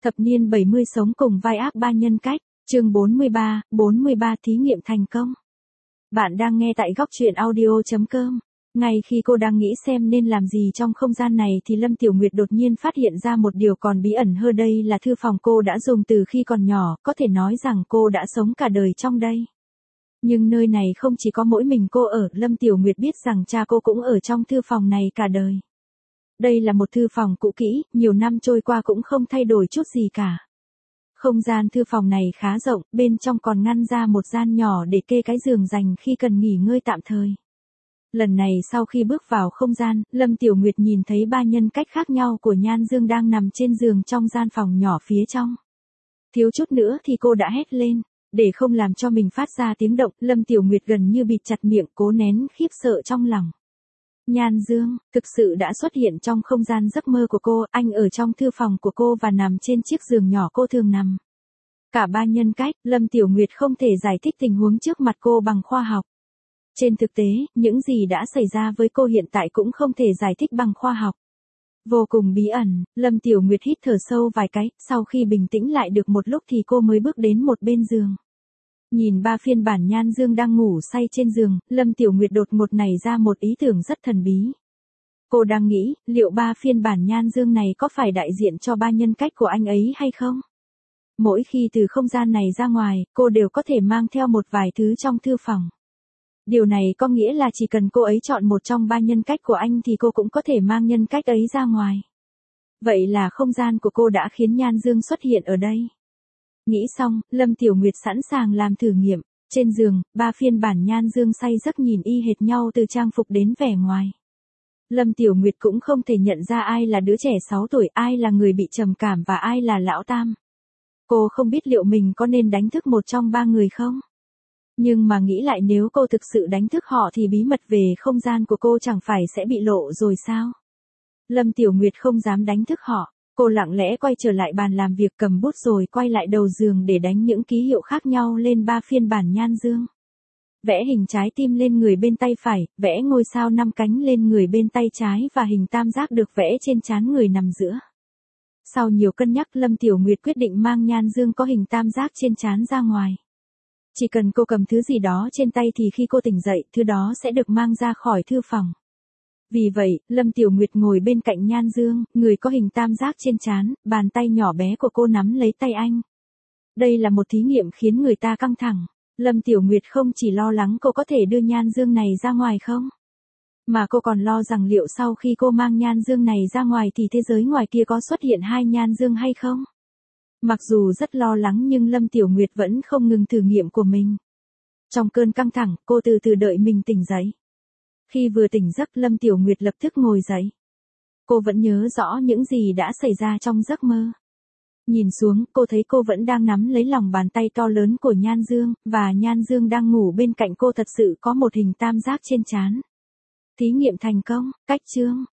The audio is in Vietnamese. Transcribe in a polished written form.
Thập niên 70 sống cùng vai ác ba nhân cách, chương 43 thí nghiệm thành công. Bạn đang nghe tại góc truyện audio.com. Ngay khi cô đang nghĩ xem nên làm gì trong không gian này thì Lâm Tiểu Nguyệt đột nhiên phát hiện ra một điều còn bí ẩn hơn, đây là thư phòng cô đã dùng từ khi còn nhỏ, có thể nói rằng cô đã sống cả đời trong đây. Nhưng nơi này không chỉ có mỗi mình cô ở, Lâm Tiểu Nguyệt biết rằng cha cô cũng ở trong thư phòng này cả đời. Đây là một thư phòng cũ kỹ, nhiều năm trôi qua cũng không thay đổi chút gì cả. Không gian thư phòng này khá rộng, bên trong còn ngăn ra một gian nhỏ để kê cái giường dành khi cần nghỉ ngơi tạm thời. Lần này sau khi bước vào không gian, Lâm Tiểu Nguyệt nhìn thấy ba nhân cách khác nhau của Nhan Dương đang nằm trên giường trong gian phòng nhỏ phía trong. Thiếu chút nữa thì cô đã hét lên. Để không làm cho mình phát ra tiếng động, Lâm Tiểu Nguyệt gần như bịt chặt miệng, cố nén khiếp sợ trong lòng. Nhan Dương, thực sự đã xuất hiện trong không gian giấc mơ của cô, anh ở trong thư phòng của cô và nằm trên chiếc giường nhỏ cô thường nằm. Cả ba nhân cách, Lâm Tiểu Nguyệt không thể giải thích tình huống trước mặt cô bằng khoa học. Trên thực tế, những gì đã xảy ra với cô hiện tại cũng không thể giải thích bằng khoa học. Vô cùng bí ẩn, Lâm Tiểu Nguyệt hít thở sâu vài cái, sau khi bình tĩnh lại được một lúc thì cô mới bước đến một bên giường. Nhìn ba phiên bản Nhan Dương đang ngủ say trên giường, Lâm Tiểu Nguyệt đột ngột nảy ra một ý tưởng rất thần bí. Cô đang nghĩ, liệu ba phiên bản Nhan Dương này có phải đại diện cho ba nhân cách của anh ấy hay không? Mỗi khi từ không gian này ra ngoài, cô đều có thể mang theo một vài thứ trong thư phòng. Điều này có nghĩa là chỉ cần cô ấy chọn một trong ba nhân cách của anh thì cô cũng có thể mang nhân cách ấy ra ngoài. Vậy là không gian của cô đã khiến Nhan Dương xuất hiện ở đây. Nghĩ xong, Lâm Tiểu Nguyệt sẵn sàng làm thử nghiệm. Trên giường, ba phiên bản Nhan Dương say giấc nhìn y hệt nhau từ trang phục đến vẻ ngoài. Lâm Tiểu Nguyệt cũng không thể nhận ra ai là đứa trẻ 6 tuổi, ai là người bị trầm cảm và ai là lão tam. Cô không biết liệu mình có nên đánh thức một trong ba người không? Nhưng mà nghĩ lại, nếu cô thực sự đánh thức họ thì bí mật về không gian của cô chẳng phải sẽ bị lộ rồi sao? Lâm Tiểu Nguyệt không dám đánh thức họ. Cô lặng lẽ quay trở lại bàn làm việc, cầm bút rồi quay lại đầu giường để đánh những ký hiệu khác nhau lên ba phiên bản Nhan Dương. Vẽ hình trái tim lên người bên tay phải, vẽ ngôi sao 5 cánh lên người bên tay trái và hình tam giác được vẽ trên trán người nằm giữa. Sau nhiều cân nhắc, Lâm Tiểu Nguyệt quyết định mang Nhan Dương có hình tam giác trên trán ra ngoài. Chỉ cần cô cầm thứ gì đó trên tay thì khi cô tỉnh dậy, thứ đó sẽ được mang ra khỏi thư phòng. Vì vậy, Lâm Tiểu Nguyệt ngồi bên cạnh Nhan Dương, người có hình tam giác trên trán, bàn tay nhỏ bé của cô nắm lấy tay anh. Đây là một thí nghiệm khiến người ta căng thẳng. Lâm Tiểu Nguyệt không chỉ lo lắng cô có thể đưa Nhan Dương này ra ngoài không, mà cô còn lo rằng liệu sau khi cô mang Nhan Dương này ra ngoài thì thế giới ngoài kia có xuất hiện hai Nhan Dương hay không. Mặc dù rất lo lắng nhưng Lâm Tiểu Nguyệt vẫn không ngừng thử nghiệm của mình. Trong cơn căng thẳng, cô từ từ đợi mình tỉnh dậy. Khi vừa tỉnh giấc, Lâm Tiểu Nguyệt lập tức ngồi dậy. Cô vẫn nhớ rõ những gì đã xảy ra trong giấc mơ. Nhìn xuống, cô thấy cô vẫn đang nắm lấy lòng bàn tay to lớn của Nhan Dương, và Nhan Dương đang ngủ bên cạnh cô thật sự có một hình tam giác trên trán. Thí nghiệm thành công, cách chương.